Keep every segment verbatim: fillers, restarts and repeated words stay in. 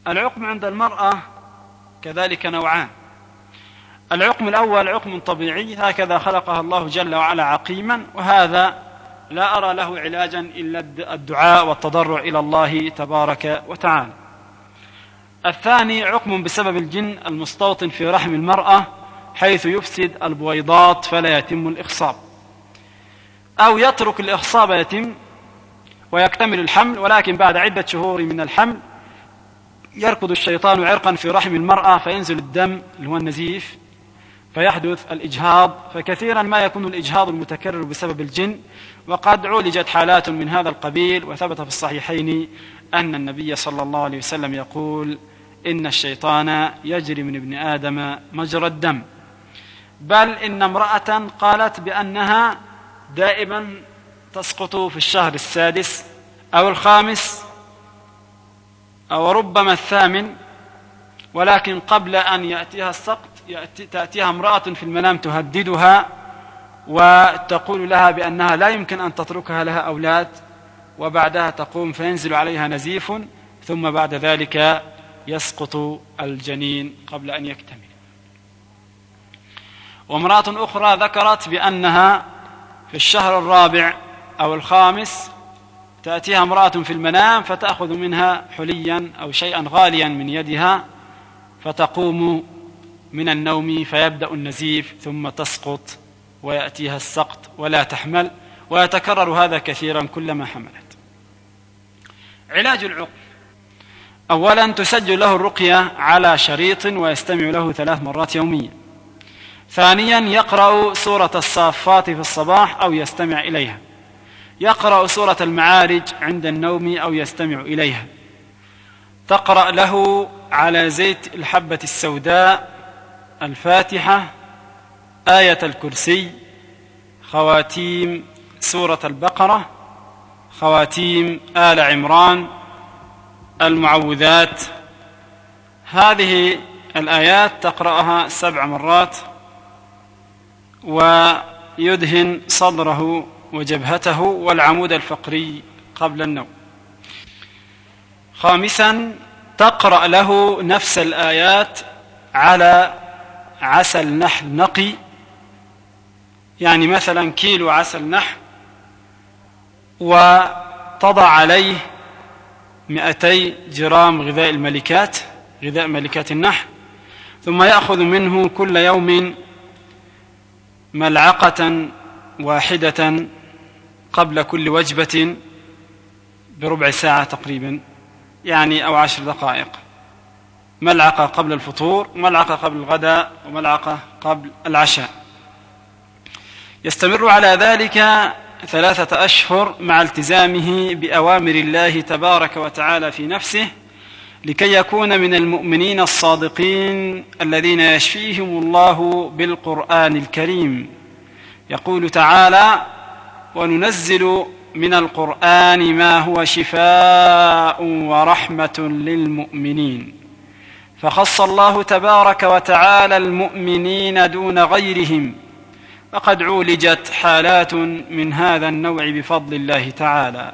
العقم عند المرأة كذلك نوعان. العقم الأول عقم طبيعي، هكذا خلقها الله جل وعلا عقيما، وهذا لا أرى له علاجا إلا الدعاء والتضرع إلى الله تبارك وتعالى. الثاني عقم بسبب الجن المستوطن في رحم المرأة حيث يفسد البويضات فلا يتم الإخصاب، أو يترك الإخصاب يتم ويكتمل الحمل، ولكن بعد عدة شهور من الحمل يركض الشيطان عرقا في رحم المرأة فينزل الدم اللي هو النزيف فيحدث الإجهاض. فكثيرا ما يكون الإجهاض المتكرر بسبب الجن، وقد عولجت حالات من هذا القبيل، وثبت في الصحيحين أن النبي صلى الله عليه وسلم يقول: إن الشيطان يجري من ابن آدم مجرى الدم. بل إن امرأة قالت بأنها دائما تسقط في الشهر السادس أو الخامس أو ربما الثامن، ولكن قبل أن يأتيها السقط يأتي تأتيها امرأة في المنام تهددها وتقول لها بأنها لا يمكن أن تتركها لها أولاد، وبعدها تقوم فينزل عليها نزيف، ثم بعد ذلك يسقط الجنين قبل أن يكتمل. وامرأة أخرى ذكرت بأنها في الشهر الرابع أو الخامس تأتيها امرأة في المنام فتأخذ منها حليا أو شيئا غاليا من يدها، فتقوم من النوم فيبدأ النزيف ثم تسقط ويأتيها السقط ولا تحمل، ويتكرر هذا كثيرا كلما حملت. علاج العقم: أولا تسجل له الرقية على شريط ويستمع له ثلاث مرات يوميا. ثانيا يقرأ سورة الصافات في الصباح أو يستمع إليها. يقرأ سورة المعارج عند النوم أو يستمع إليها. تقرأ له على زيت الحبة السوداء الفاتحة، آية الكرسي، خواتيم سورة البقرة، خواتيم آل عمران، المعوذات. هذه الآيات تقرأها سبع مرات، ويدهن صدره وجبهته والعمود الفقري قبل النوم. خامسا تقرأ له نفس الآيات على عسل نحل نقي، يعني مثلا كيلو عسل نحل، وتضع عليه مئتي جرام غذاء الملكات، غذاء ملكات النحل، ثم يأخذ منه كل يوم ملعقة واحدة قبل كل وجبة بربع ساعة تقريبا، يعني أو عشر دقائق. ملعقة قبل الفطور، وملعقة قبل الغداء، وملعقة قبل العشاء. يستمر على ذلك ثلاثة أشهر مع التزامه بأوامر الله تبارك وتعالى في نفسه، لكي يكون من المؤمنين الصادقين الذين يشفيهم الله بالقرآن الكريم. يقول تعالى: وننزل من القرآن ما هو شفاء ورحمة للمؤمنين. فخص الله تبارك وتعالى المؤمنين دون غيرهم، وقد عولجت حالات من هذا النوع بفضل الله تعالى.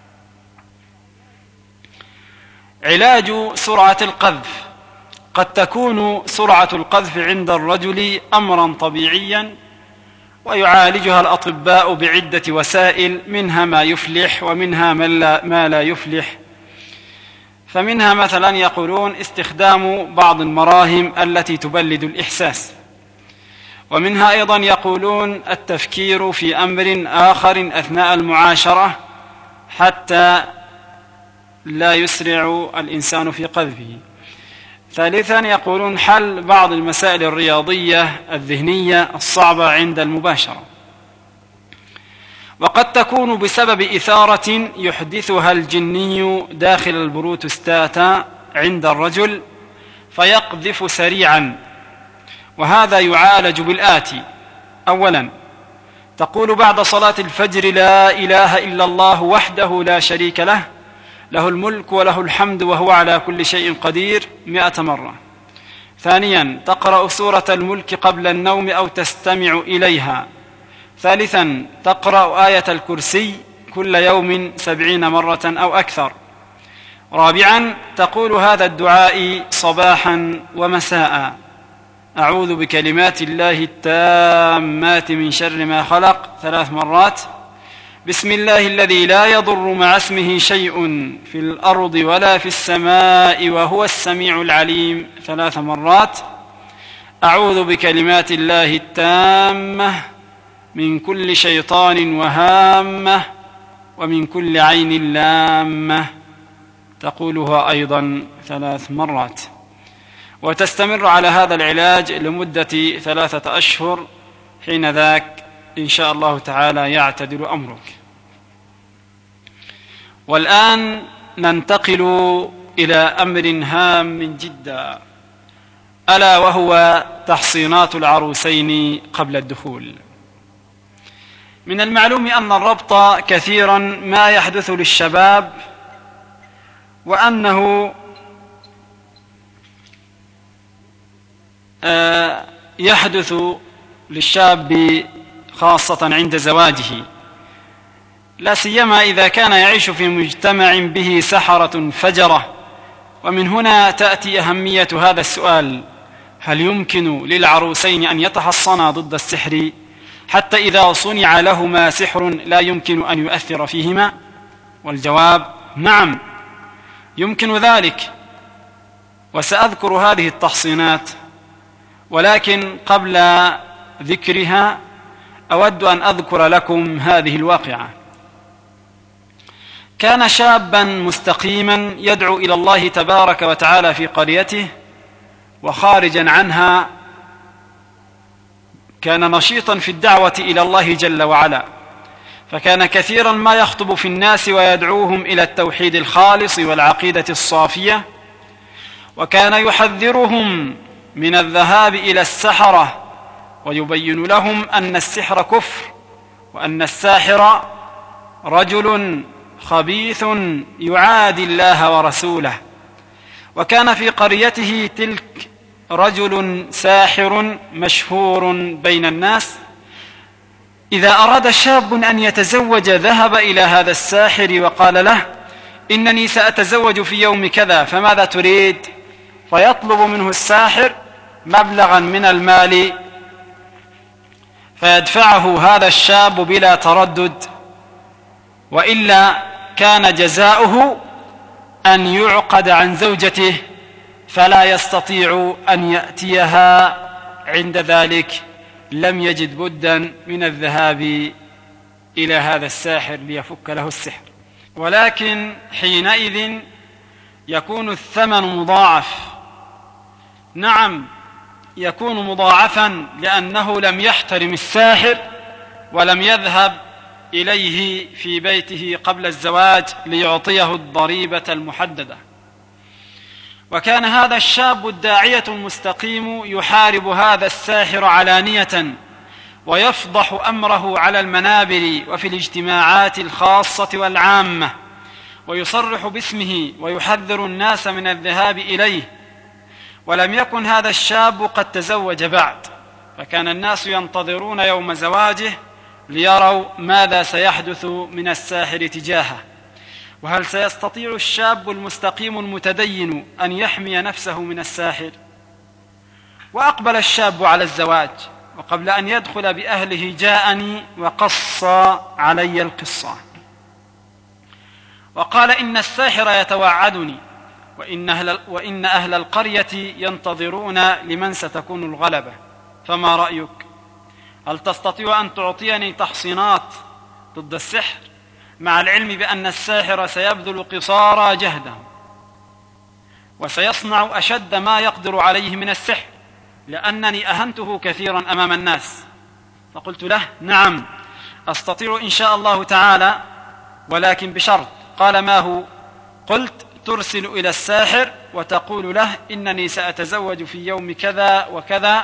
علاج سرعة القذف: قد تكون سرعة القذف عند الرجل أمرا طبيعيا، ويعالجها الأطباء بعدة وسائل، منها ما يفلح ومنها ما لا يفلح. فمنها مثلا يقولون استخدام بعض المراهم التي تبلد الإحساس، ومنها أيضا يقولون التفكير في أمر آخر أثناء المعاشرة حتى لا يسرع الإنسان في قذفه. ثالثا يقولون حل بعض المسائل الرياضية الذهنية الصعبة عند المباشرة. وقد تكون بسبب إثارة يحدثها الجني داخل البروتستاتا عند الرجل فيقذف سريعا، وهذا يعالج بالآتي: أولا تقول بعد صلاة الفجر: لا إله إلا الله وحده لا شريك له، له الملك وله الحمد وهو على كل شيء قدير، مئة مرة. ثانيا تقرأ سورة الملك قبل النوم أو تستمع إليها. ثالثا تقرأ آية الكرسي كل يوم سبعين مرة أو أكثر. رابعا تقول هذا الدعاء صباحا ومساء: أعوذ بكلمات الله التامات من شر ما خلق ثلاث مرات، بسم الله الذي لا يضر مع اسمه شيء في الأرض ولا في السماء وهو السميع العليم ثلاث مرات، أعوذ بكلمات الله التامة من كل شيطان وهامة ومن كل عين لامة، تقولها أيضا ثلاث مرات، وتستمر على هذا العلاج لمدة ثلاثة أشهر، حين ذاك إن شاء الله تعالى يعتدل أمرك. والآن ننتقل إلى أمر هام جدا، ألا وهو تحصينات العروسين قبل الدخول. من المعلوم أن الربط كثيرا ما يحدث للشباب، وأنه يحدث للشاب خاصة عند زواجه، لا سيما إذا كان يعيش في مجتمع به سحرة فجرة. ومن هنا تأتي أهمية هذا السؤال: هل يمكن للعروسين أن يتحصنا ضد السحر حتى إذا صنع لهما سحر لا يمكن أن يؤثر فيهما؟ والجواب: نعم، يمكن ذلك، وسأذكر هذه التحصينات. ولكن قبل ذكرها أود أن أذكر لكم هذه الواقعة. كان شابا مستقيما يدعو إلى الله تبارك وتعالى في قريته، وخارجا عنها كان نشيطا في الدعوة إلى الله جل وعلا، فكان كثيرا ما يخطب في الناس ويدعوهم إلى التوحيد الخالص والعقيدة الصافية، وكان يحذرهم من الذهاب إلى السحرة، ويبين لهم أن السحر كفر، وأن الساحر رجل خبيث يعادي الله ورسوله. وكان في قريته تلك رجل ساحر مشهور بين الناس، إذا أراد شاب أن يتزوج ذهب إلى هذا الساحر وقال له: إنني سأتزوج في يوم كذا، فماذا تريد؟ فيطلب منه الساحر مبلغا من المال، فيدفعه هذا الشاب بلا تردد، وإلا كان جزاؤه أن يعقد عن زوجته فلا يستطيع أن يأتيها. عند ذلك لم يجد بدا من الذهاب إلى هذا الساحر ليفك له السحر، ولكن حينئذ يكون الثمن مضاعف. نعم، يكون مضاعفا، لأنه لم يحترم الساحر ولم يذهب إليه في بيته قبل الزواج ليعطيه الضريبة المحددة. وكان هذا الشاب الداعية المستقيم يحارب هذا الساحر علانية، ويفضح أمره على المنابر وفي الاجتماعات الخاصة والعامة، ويصرح باسمه ويحذر الناس من الذهاب إليه. ولم يكن هذا الشاب قد تزوج بعد، فكان الناس ينتظرون يوم زواجه ليروا ماذا سيحدث من الساحر تجاهه، وهل سيستطيع الشاب المستقيم المتدين أن يحمي نفسه من الساحر. وأقبل الشاب على الزواج، وقبل أن يدخل بأهله جاءني وقص علي القصة، وقال: إن الساحر يتوعدني، وإن أهل, وإن أهل القرية ينتظرون لمن ستكون الغلبة، فما رأيك؟ هل تستطيع أن تعطيني تحصينات ضد السحر، مع العلم بأن الساحر سيبذل قصارى جهده وسيصنع أشد ما يقدر عليه من السحر، لأنني أهنته كثيرا أمام الناس؟ فقلت له: نعم، أستطيع إن شاء الله تعالى، ولكن بشرط. قال: ما هو؟ قلت: ترسل إلى الساحر وتقول له: إنني سأتزوج في يوم كذا وكذا،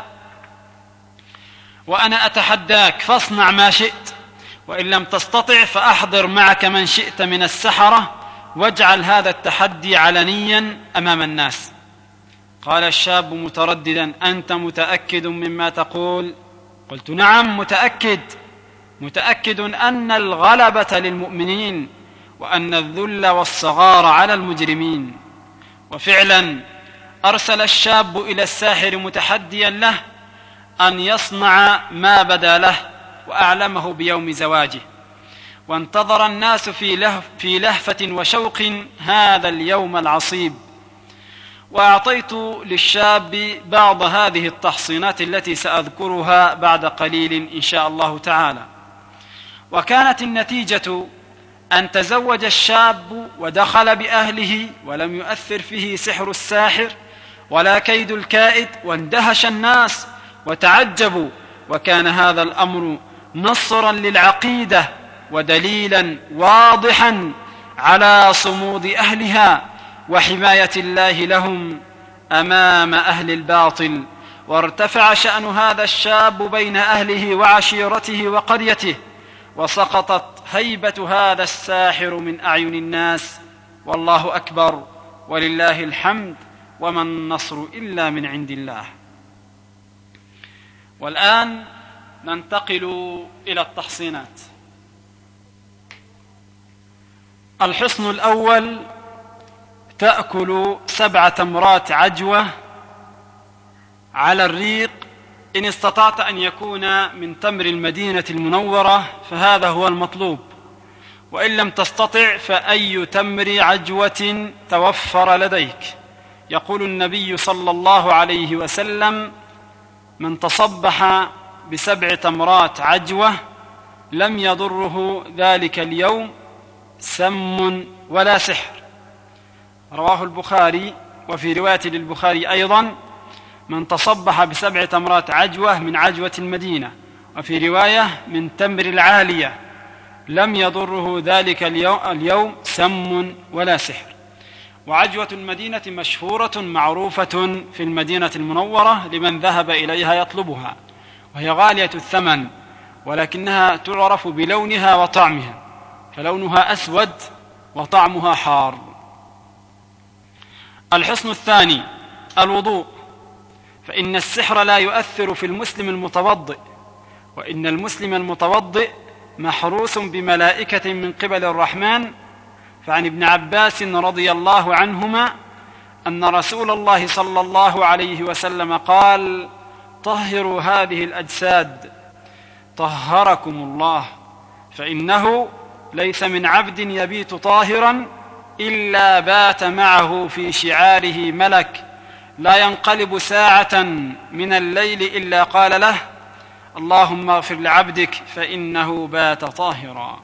وأنا أتحداك، فاصنع ما شئت، وإن لم تستطع فأحضر معك من شئت من السحرة، واجعل هذا التحدي علنيا أمام الناس. قال الشاب مترددا: أنت متأكد مما تقول؟ قلت: نعم، متأكد، متأكد أن الغلبة للمؤمنين، وأن الذل والصغار على المجرمين. وفعلا أرسل الشاب إلى الساحر متحديا له أن يصنع ما بدا له، وأعلمه بيوم زواجه، وانتظر الناس في, لهف في لهفة وشوق هذا اليوم العصيب. وأعطيت للشاب بعض هذه التحصينات التي سأذكرها بعد قليل إن شاء الله تعالى. وكانت النتيجة أن تزوج الشاب ودخل بأهله، ولم يؤثر فيه سحر الساحر ولا كيد الكائد، واندهش الناس وتعجبوا. وكان هذا الأمر نصرا للعقيدة ودليلا واضحا على صمود أهلها وحماية الله لهم أمام أهل الباطل. وارتفع شأن هذا الشاب بين أهله وعشيرته وقريته، وسقطت هيبة هذا الساحر من أعين الناس. والله أكبر ولله الحمد، وما النصر إلا من عند الله. والآن ننتقل إلى التحصينات. الحصن الأول: تأكل سبع تمرات عجوة على الريق، إن استطعت أن يكون من تمر المدينة المنورة فهذا هو المطلوب، وإن لم تستطع فأي تمر عجوة توفر لديك. يقول النبي صلى الله عليه وسلم: من تصبح بسبع تمرات عجوة لم يضره ذلك اليوم سم ولا سحر. رواه البخاري. وفي رواية للبخاري أيضا: من تصبح بسبع تمرات عجوة من عجوة المدينة، وفي رواية من تمر العالية لم يضره ذلك اليوم سم ولا سحر. وعجوة المدينة مشهورة معروفة في المدينة المنورة لمن ذهب إليها يطلبها، وهي غالية الثمن، ولكنها تعرف بلونها وطعمها، فلونها أسود وطعمها حار. الحصن الثاني: الوضوء، فإن السحر لا يؤثر في المسلم المتوضئ، وإن المسلم المتوضئ محروس بملائكة من قبل الرحمن. فعن ابن عباس رضي الله عنهما أن رسول الله صلى الله عليه وسلم قال: طهروا هذه الأجساد طهركم الله، فإنه ليس من عبد يبيت طاهرا إلا بات معه في شعاره ملك لا ينقلب ساعة من الليل إلا قال له: اللهم اغفر لعبدك فإنه بات طاهرا.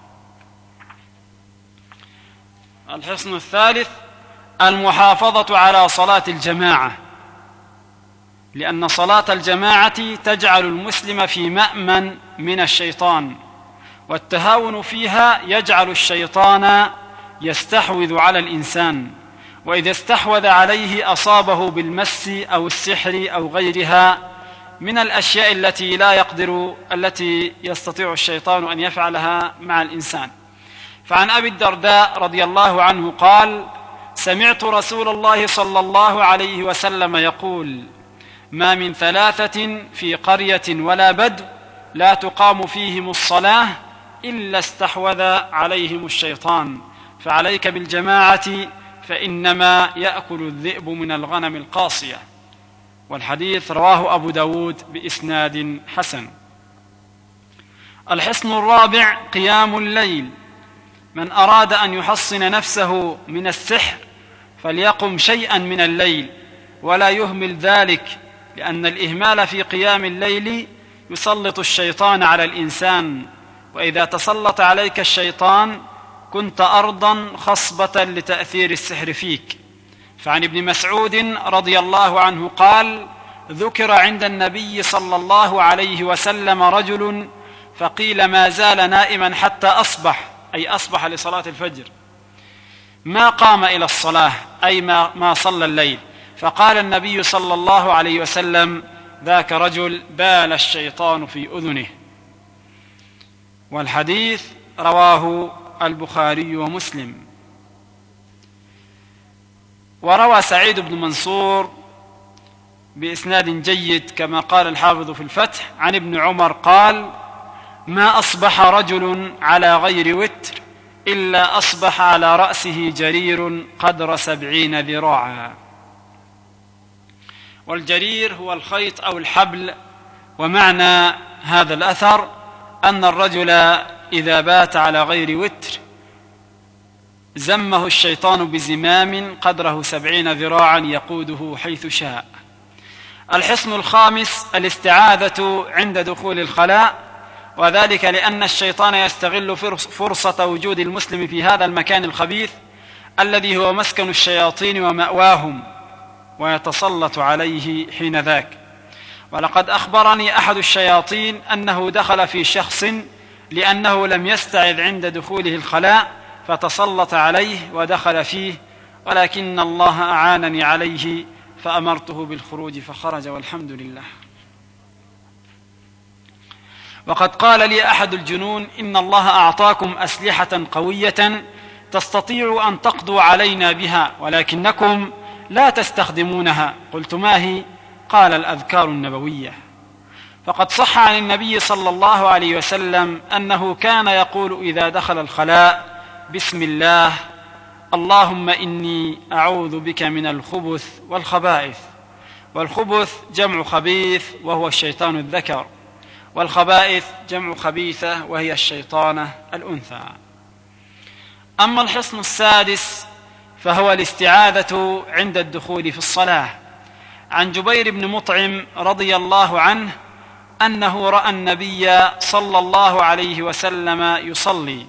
الحصن الثالث: المحافظة على صلاة الجماعة، لأن صلاة الجماعة تجعل المسلم في مأمن من الشيطان، والتهاون فيها يجعل الشيطان يستحوذ على الإنسان، وإذا استحوذ عليه أصابه بالمس أو السحر أو غيرها من الأشياء التي لا يقدر التي يستطيع الشيطان أن يفعلها مع الإنسان. فعن أبي الدرداء رضي الله عنه قال: سمعت رسول الله صلى الله عليه وسلم يقول: ما من ثلاثة في قرية ولا بدو لا تقام فيهم الصلاة إلا استحوذ عليهم الشيطان، فعليك بالجماعة فإنما يأكل الذئب من الغنم القاصية. والحديث رواه أبو داود بإسناد حسن. الحصن الرابع: قيام الليل. من أراد أن يحصن نفسه من السحر فليقم شيئا من الليل ولا يهمل ذلك، لأن الإهمال في قيام الليل يسلط الشيطان على الإنسان، وإذا تسلط عليك الشيطان كنت أرضا خصبة لتأثير السحر فيك. فعن ابن مسعود رضي الله عنه قال: ذكر عند النبي صلى الله عليه وسلم رجل فقيل ما زال نائما حتى أصبح، أي أصبح لصلاة الفجر، ما قام إلى الصلاة، أي ما, ما صلى الليل. فقال النبي صلى الله عليه وسلم: ذاك رجل بال الشيطان في أذنه. والحديث رواه البخاري ومسلم. وروى سعيد بن منصور بإسناد جيد كما قال الحافظ في الفتح عن ابن عمر قال: ما أصبح رجل على غير وتر إلا أصبح على رأسه جرير قدر سبعين ذراعا. والجرير هو الخيط أو الحبل. ومعنى هذا الأثر أن الرجل إذا بات على غير وتر زمه الشيطان بزمام قدره سبعين ذراعا يقوده حيث شاء. الحصن الخامس الاستعاذة عند دخول الخلاء، وذلك لأن الشيطان يستغل فرصة وجود المسلم في هذا المكان الخبيث الذي هو مسكن الشياطين ومأواهم، ويتسلط عليه حين ذاك. ولقد أخبرني أحد الشياطين أنه دخل في شخص لأنه لم يستعذ عند دخوله الخلاء فتسلط عليه ودخل فيه، ولكن الله أعانني عليه فأمرته بالخروج فخرج والحمد لله. وقد قال لي أحد الجنون: إن الله أعطاكم أسلحة قوية تستطيع أن تقضوا علينا بها ولكنكم لا تستخدمونها. قلت: ما هي؟ قال: الأذكار النبوية. فقد صح عن النبي صلى الله عليه وسلم أنه كان يقول إذا دخل الخلاء: بسم الله، اللهم إني أعوذ بك من الخبث والخبائث. والخبث جمع خبيث وهو الشيطان الذكر، والخبائث جمع خبيثة وهي الشيطانة الأنثى. أما الحصن السادس فهو الاستعاذة عند الدخول في الصلاة. عن جبير بن مطعم رضي الله عنه أنه رأى النبي صلى الله عليه وسلم يصلي،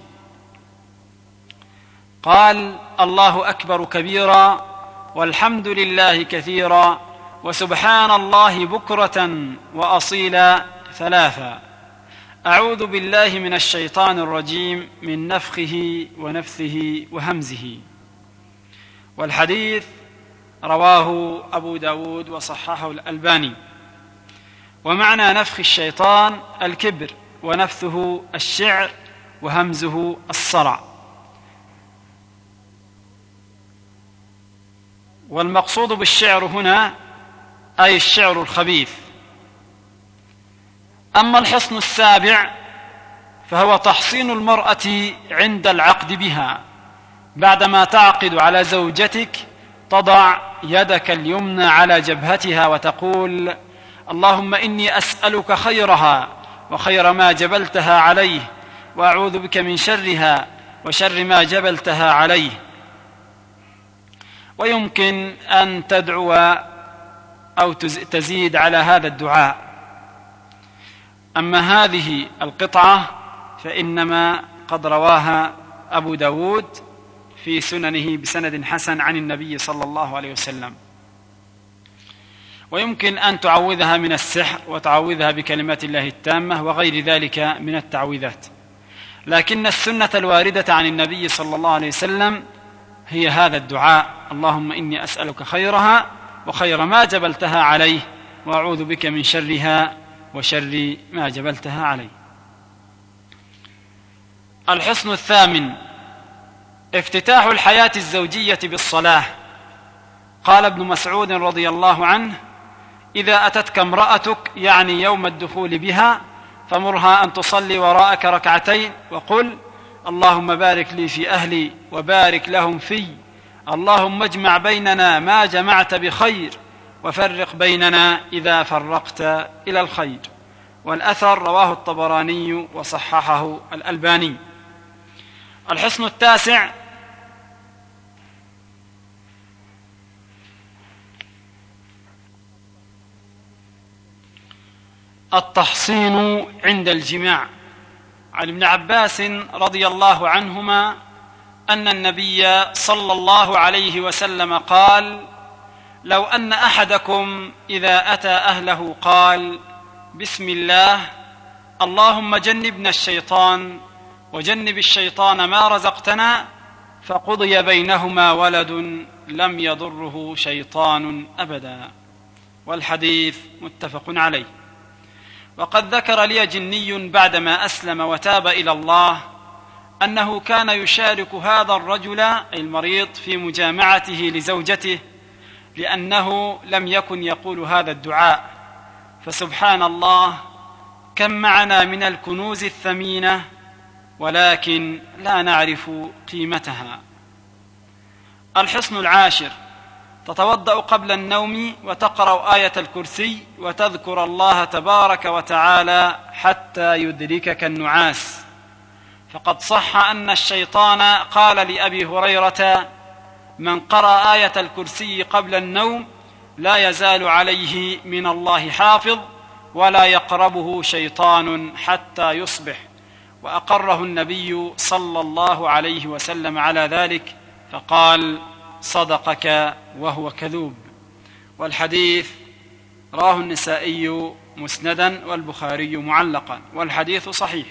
قال: الله أكبر كبيرا والحمد لله كثيرا وسبحان الله بكرة وأصيلا ثلاثا، أعوذ بالله من الشيطان الرجيم من نفخه ونفثه وهمزه. والحديث رواه أبو داود وصححه الألباني. ومعنى نفخ الشيطان الكبر، ونفثه الشعر، وهمزه الصرع. والمقصود بالشعر هنا أي الشعر الخبيث. أما الحصن السابع فهو تحصين المرأة عند العقد بها. بعدما تعقد على زوجتك تضع يدك اليمنى على جبهتها وتقول: اللهم إني أسألك خيرها وخير ما جبلتها عليه، وأعوذ بك من شرها وشر ما جبلتها عليه. ويمكن أن تدعو أو تزيد على هذا الدعاء. أما هذه القطعة فإنما قد رواها أبو داود في سننه بسند حسن عن النبي صلى الله عليه وسلم. ويمكن أن تعوذها من السحر وتعوذها بكلمات الله التامة وغير ذلك من التعويذات، لكن السنة الواردة عن النبي صلى الله عليه وسلم هي هذا الدعاء: اللهم إني أسألك خيرها وخير ما جبلتها عليه، وأعوذ بك من شرها وشر ما جبلتها عليه. الحصن الثامن افتتاح الحياة الزوجية بالصلاة. قال ابن مسعود رضي الله عنه: إذا أتتك امرأتك، يعني يوم الدخول بها، فمرها أن تصلي وراءك ركعتين وقل: اللهم بارك لي في أهلي وبارك لهم في، اللهم اجمع بيننا ما جمعت بخير وفرق بيننا إذا فرقت إلى الخير. والأثر رواه الطبراني وصححه الألباني. الحصن التاسع التحصين عند الجماع. عن ابن عباس رضي الله عنهما أن النبي صلى الله عليه وسلم قال: لو أن أحدكم إذا أتى أهله قال: بسم الله، اللهم جنبنا الشيطان وجنب الشيطان ما رزقتنا، فقضي بينهما ولد لم يضره شيطان أبدا. والحديث متفق عليه. وقد ذكر لي جني بعدما أسلم وتاب إلى الله أنه كان يشارك هذا الرجل أي المريض في مجامعته لزوجته، لأنه لم يكن يقول هذا الدعاء. فسبحان الله، كم معنا من الكنوز الثمينة ولكن لا نعرف قيمتها. الحصن العاشر: تتوضأ قبل النوم وتقرأ آية الكرسي وتذكر الله تبارك وتعالى حتى يدركك النعاس، فقد صح أن الشيطان قال لأبي هريرة: من قرأ آية الكرسي قبل النوم لا يزال عليه من الله حافظ ولا يقربه شيطان حتى يصبح، وأقره النبي صلى الله عليه وسلم على ذلك فقال: صدقك وهو كذوب. والحديث رواه النسائي مسندا والبخاري معلقا، والحديث صحيح.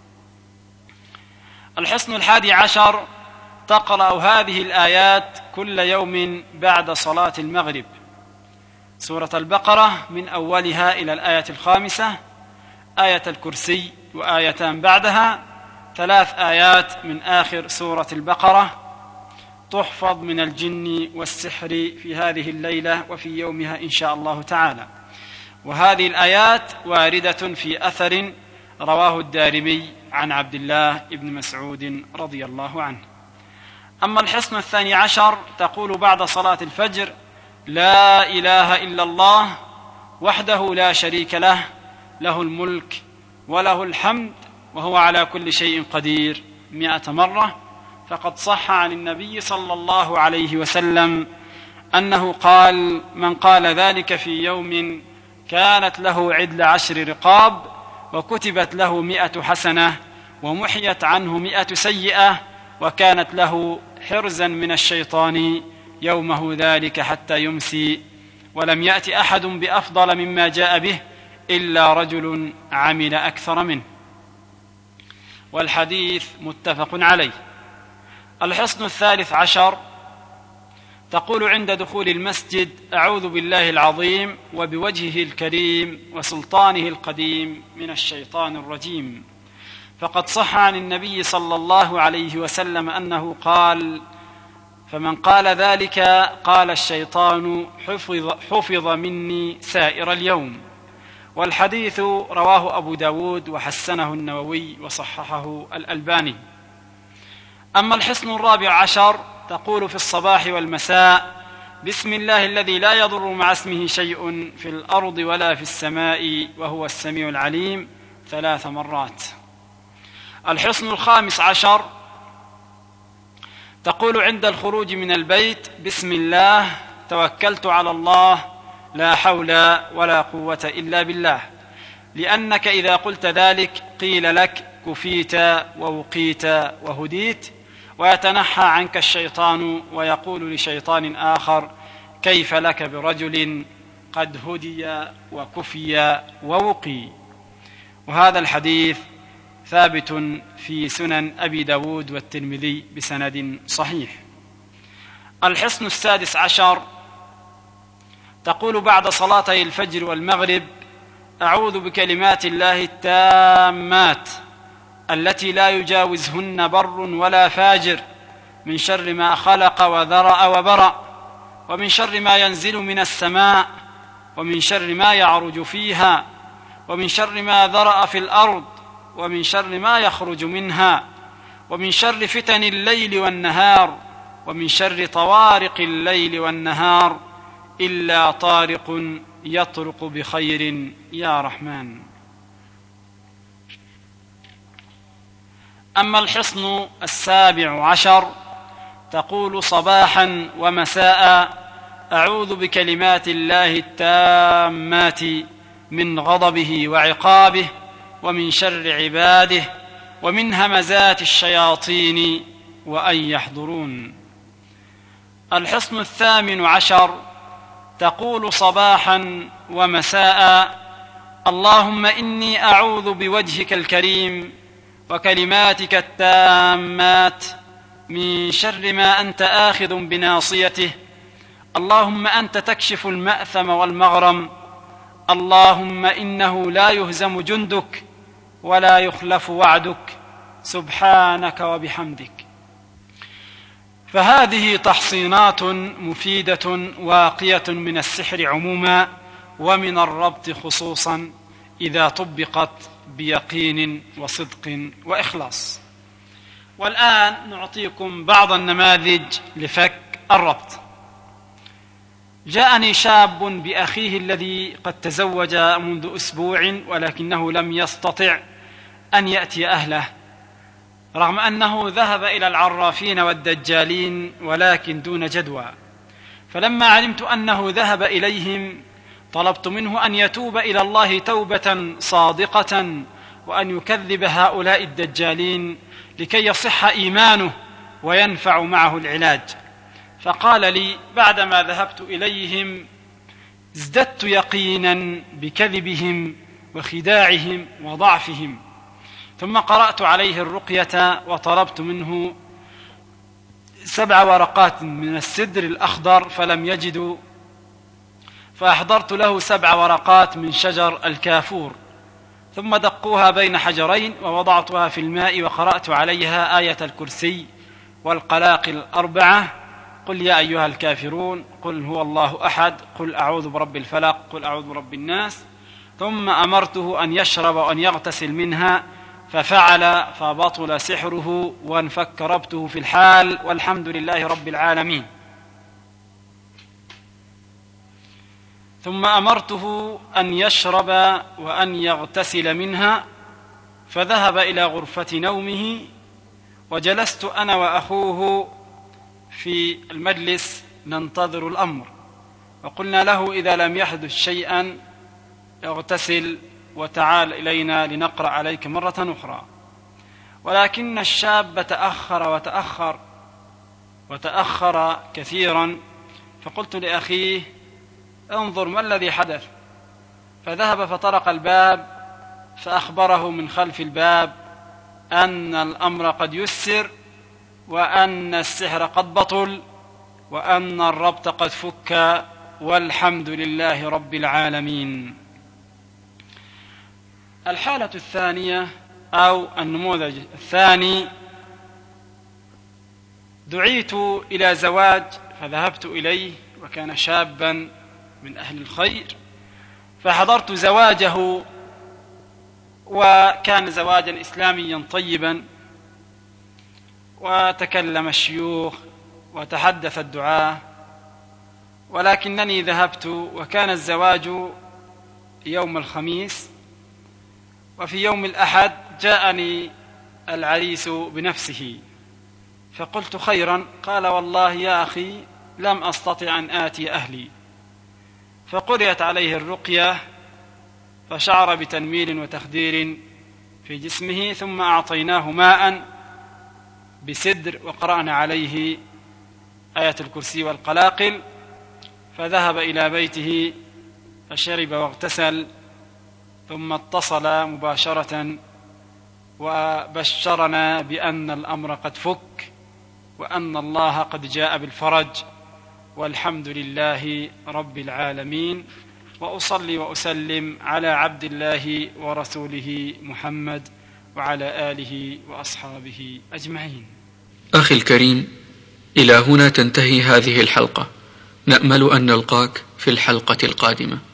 الحصن الحادي عشر: تقرأ هذه الآيات كل يوم بعد صلاة المغرب: سورة البقرة من أولها إلى الآية الخامسة، آية الكرسي وآيتان بعدها، ثلاث آيات من آخر سورة البقرة، تحفظ من الجن والسحر في هذه الليلة وفي يومها إن شاء الله تعالى. وهذه الآيات واردة في أثر رواه الدارمي عن عبد الله بن مسعود رضي الله عنه. أما الحصن الثاني عشر: تقول بعد صلاة الفجر: لا إله إلا الله وحده لا شريك له، له الملك وله الحمد وهو على كل شيء قدير، مئة مرة. فقد صح عن النبي صلى الله عليه وسلم أنه قال: من قال ذلك في يوم كانت له عدل عشر رقاب، وكتبت له مئة حسنة، ومحيت عنه مئة سيئة، وكانت له حرزا من الشيطان يومه ذلك حتى يمسي، ولم يأت أحد بأفضل مما جاء به إلا رجل عمل أكثر منه. والحديث متفق عليه. الحصن الثالث عشر: تقول عند دخول المسجد: أعوذ بالله العظيم وبوجهه الكريم وسلطانه القديم من الشيطان الرجيم. فقد صح عن النبي صلى الله عليه وسلم أنه قال: فمن قال ذلك قال الشيطان حفظ, حفظ مني سائر اليوم. والحديث رواه أبو داود وحسنه النووي وصححه الألباني. أما الحصن الرابع عشر: تقول في الصباح والمساء: بسم الله الذي لا يضر مع اسمه شيء في الأرض ولا في السماء وهو السميع العليم، ثلاث مرات. الحصن الخامس عشر: تقول عند الخروج من البيت: بسم الله توكلت على الله لا حول ولا قوة إلا بالله، لأنك إذا قلت ذلك قيل لك كفيت ووقيت وهديت، ويتنحى عنك الشيطان ويقول لشيطان آخر: كيف لك برجل قد هدي وكفي ووقي. وهذا الحديث ثابت في سنن أبي داود والترمذي بسند صحيح. الحصن السادس عشر: تقول بعد صلاتي الفجر والمغرب: أعوذ بكلمات الله التامات التي لا يجاوزهن بر ولا فاجر، من شر ما خلق وذرأ وبرأ، ومن شر ما ينزل من السماء، ومن شر ما يعرج فيها، ومن شر ما ذرأ في الأرض، ومن شر ما يخرج منها، ومن شر فتن الليل والنهار، ومن شر طوارق الليل والنهار، إلا طارق يطرق بخير يا رحمن. أما الحصن السابع عشر: تقول صباحا ومساء: أعوذ بكلمات الله التامات من غضبه وعقابه، ومن شر عباده، ومن همزات الشياطين، وأن يحضرون. الحصن الثامن عشر: تقول صباحا ومساء: اللهم إني أعوذ بوجهك الكريم وكلماتك التامات من شر ما أنت آخذ بناصيته، اللهم أنت تكشف المأثم والمغرم، اللهم إنه لا يهزم جندك ولا يخلف وعدك، سبحانك وبحمدك. فهذه تحصينات مفيدة واقية من السحر عموما ومن الربط خصوصا، إذا طبقت بيقين وصدق وإخلاص. والآن نعطيكم بعض النماذج لفك الربط. جاءني شاب بأخيه الذي قد تزوج منذ أسبوع ولكنه لم يستطع أن يأتي أهله، رغم أنه ذهب إلى العرافين والدجالين ولكن دون جدوى. فلما علمت أنه ذهب إليهم طلبت منه أن يتوب إلى الله توبة صادقة وأن يكذب هؤلاء الدجالين لكي يصح إيمانه وينفع معه العلاج. فقال لي بعدما ذهبت إليهم ازددت يقينا بكذبهم وخداعهم وضعفهم، ثم قرأت عليه الرقية وطلبت منه سبع ورقات من السدر الأخضر فلم يجدوا، فأحضرت له سبع ورقات من شجر الكافور ثم دقوها بين حجرين ووضعتها في الماء وقرأت عليها آية الكرسي والقلاقل الأربعة: قل يا أيها الكافرون، قل هو الله أحد، قل أعوذ برب الفلق، قل أعوذ برب الناس. ثم أمرته أن يشرب وأن يغتسل منها ففعل، فبطل سحره وانفك ربطه في الحال، والحمد لله رب العالمين. ثم أمرته أن يشرب وأن يغتسل منها فذهب إلى غرفة نومه، وجلست أنا وأخوه في المجلس ننتظر الأمر، وقلنا له إذا لم يحدث شيئا اغتسل وتعال إلينا لنقرأ عليك مرة أخرى. ولكن الشاب تأخر وتأخر وتأخر كثيرا، فقلت لأخيه انظر ما الذي حدث. فذهب فطرق الباب فأخبره من خلف الباب أن الأمر قد يسر، وأن السحر قد بطل، وأن الربط قد فك، والحمد لله رب العالمين. الحالة الثانية أو النموذج الثاني: دعيت إلى زواج فذهبت إليه وكان شابا من أهل الخير، فحضرت زواجه وكان زواجا إسلاميا طيبا، وتكلم الشيوخ وتحدث الدعاة، ولكنني ذهبت وكان الزواج يوم الخميس، وفي يوم الأحد جاءني العريس بنفسه فقلت خيرا. قال والله يا أخي لم أستطع أن آتي أهلي، فقرأت عليه الرقية فشعر بتنميل وتخدير في جسمه، ثم أعطيناه ماء بسدر وقرأنا عليه آية الكرسي والقلاقل، فذهب إلى بيته فشرب واغتسل، ثم اتصل مباشرة وبشرنا بأن الأمر قد فك وأن الله قد جاء بالفرج، والحمد لله رب العالمين. وأصلي وأسلم على عبد الله ورسوله محمد وعلى آله وأصحابه أجمعين. أخي الكريم، إلى هنا تنتهي هذه الحلقة، نأمل أن نلقاك في الحلقة القادمة.